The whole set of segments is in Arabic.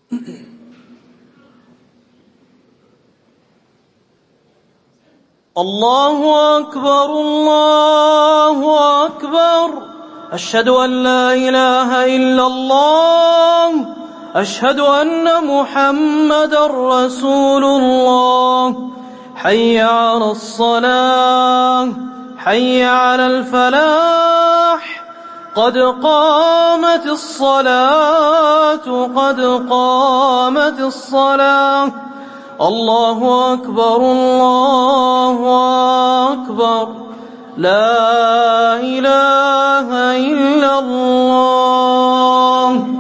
الله أكبر الله أكبر. أشهد أن لا إله إلا الله. أشهد أن محمدا رسول الله. حي على الصلاة حي على الفلاح. قد قامت الصلاة قد قامت الصلاة. الله أكبر الله أكبر. لا إله إلا الله.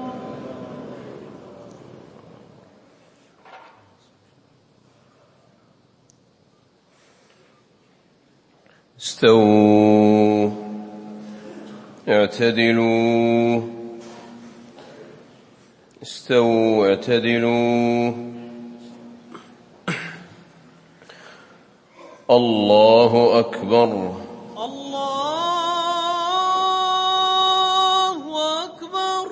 استووا اعتدلوا استووا اعتدلوا. الله أكبر الله أكبر.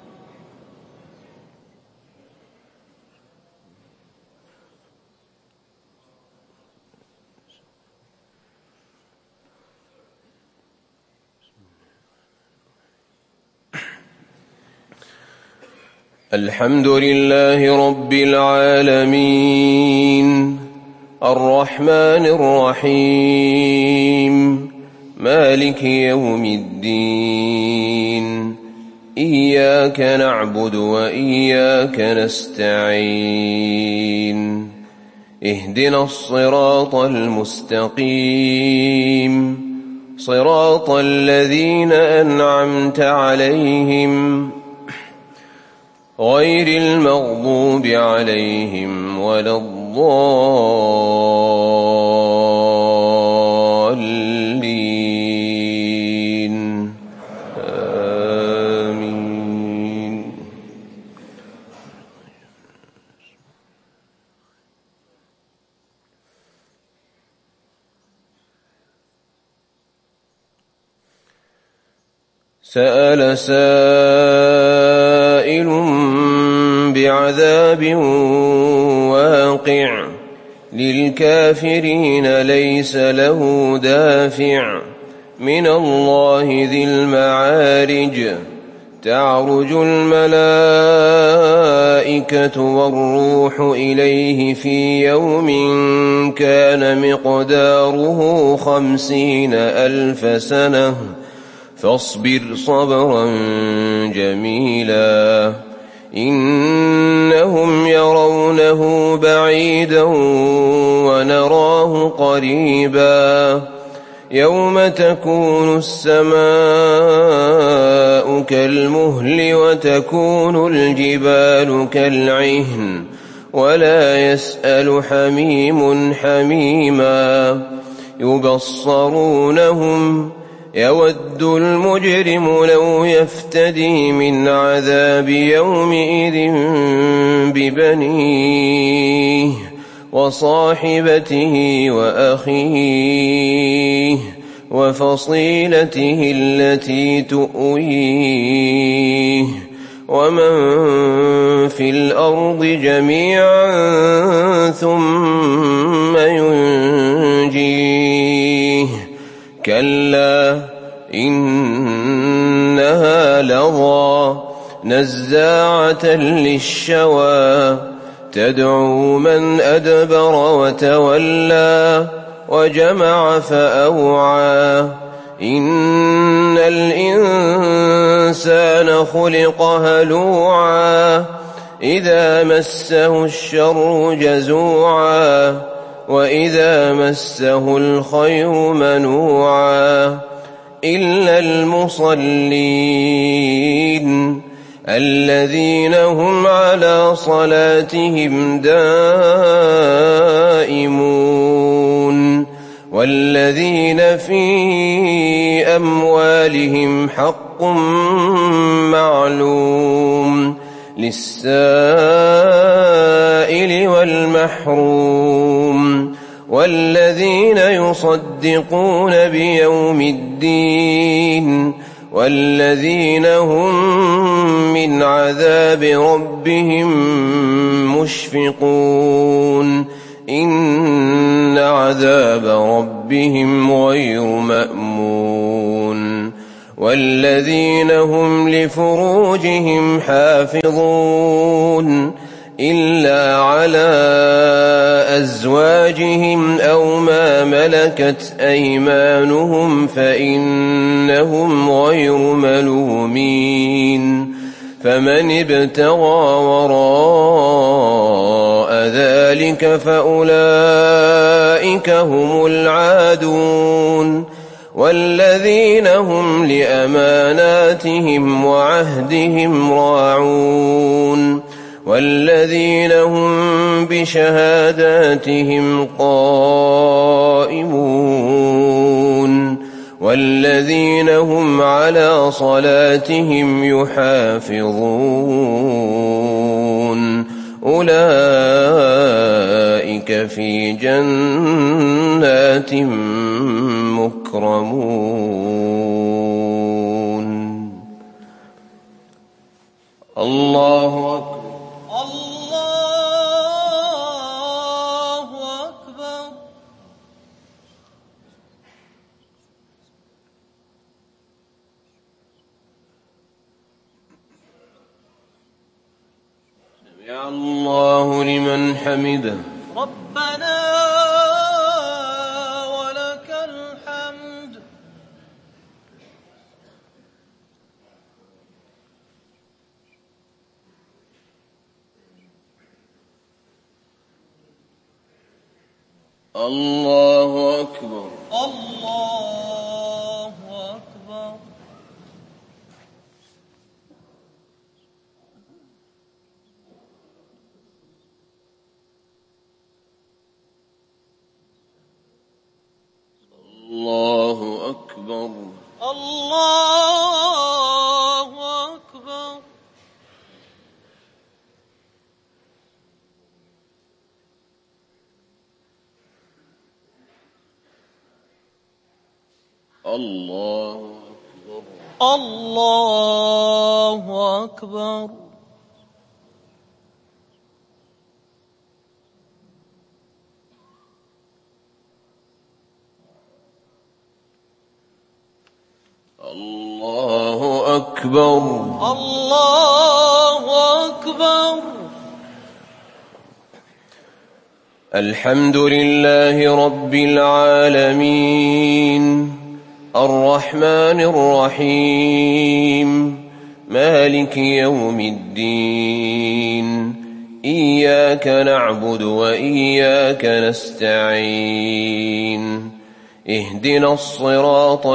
الحمد لله رب العالمين الرحمن الرحيم مالك يوم الدين. إياك نعبد وإياك نستعين. اهدنا الصراط المستقيم صراط الذين أنعمت عليهم غير المغضوب عليهم ولا الضالين. آمين. سأل سائل بعذاب واقع للكافرين ليس له دافع من الله ذي المعارج. تعرج الملائكة والروح إليه في يوم كان مقداره 50,000 سنة فاصبر صبرا جميلا. إنهم يرونه بعيدا ونراه قريبا. يوم تكون السماء كالمهل وتكون الجبال كالعهن ولا يسأل حميم حميما. يبصرونهم يود المجرم لو يفتدي من عذاب يومئذ ببنيه وصاحبته وأخيه وفصيلته التي تؤويه ومن في الأرض جميعا ثم ينجيه. كلا إنها لظى نزاعة للشوى تدعو من أدبر وتولى وجمع فأوعى. إن الإنسان خلق هلوعا إذا مسه الشر جزوعا وإذا مسه الخير منوعا. إلا المصلين الذين هم على صلاتهم دائمون والذين في أموالهم حق معلوم للسائل والمحروم والذين يصدقون بيوم الدين والذين هم من عذاب ربهم مشفقون إن عذاب ربهم غير مأمون والذين هم لفروجهم حافظون إلا على أزواجهم أو ما ملكت أيمانهم فإنهم غير ملومين فمن ابتغى وراء ذلك فأولئك هم العادون والذين هم لأماناتهم وعهدهم راعون والذين هم بشهاداتهم قائمون والذين هم على صلاتهم يحافظون أولئك في جنات مكرمون. الله أكبر. الله أكبر. سمع الله لمن حمده. ربنا ولك الحمد. الله أكبر. الله أكبر. الله أكبر. الله أكبر. الله أكبر. الله أكبر. الله أكبر. الله أكبر. الحمد لله رب العالمين الرحمن الرحيم مالك يوم الدين إياك نعبد وإياك نستعين اهدنا الصراط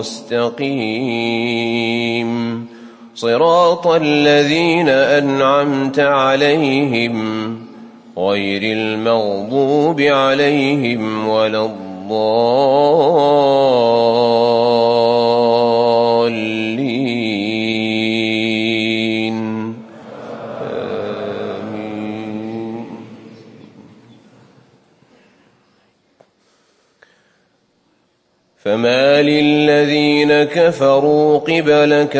المستقيم صراط الذين أنعمت عليهم غير المغضوب عليهم ولا الضالين آمين. فما للذين كفروا قبلك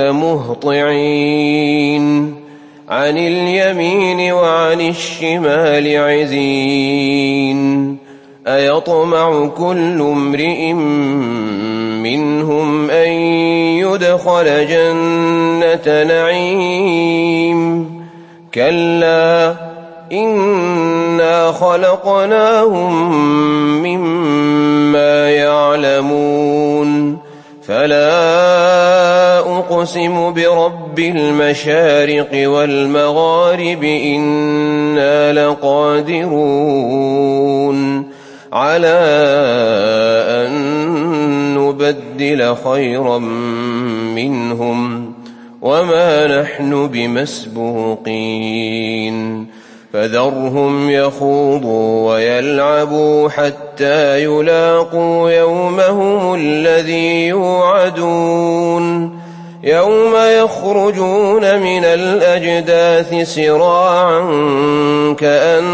مهطعين عن اليمين وعن الشمال عزين أيطمع كل امرئ منهم أن يدخل جنة نعيم كلا إنا خلقناهم مما يعلمون فلا أقسم برب المشارق والمغارب إنا لقادرون على أن نبدل خيرا منهم وما نحن بمسبوقين فذرهم يخوضوا ويلعبوا حتى يلاقوا يومهم الذي يوعدون يوم يخرجون من الأجداث سراعا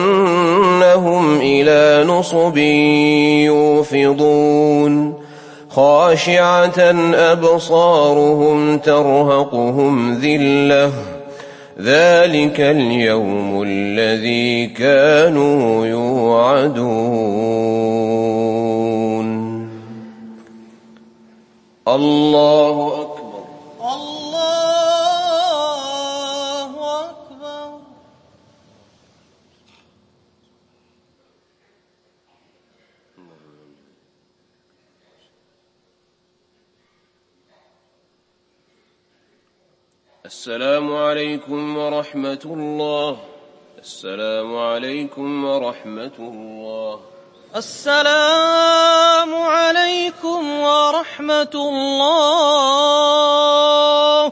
كأنهم إلى نصب يوفضون خاشعة أبصارهم ترهقهم ذلة ذلك اليوم الذي كانوا يوعدون. الله أكبر. الله أكبر. السلام عليكم ورحمة الله. السلام عليكم ورحمة الله. السلام عليكم ورحمة الله.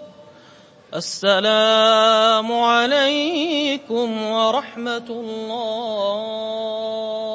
السلام عليكم ورحمة الله.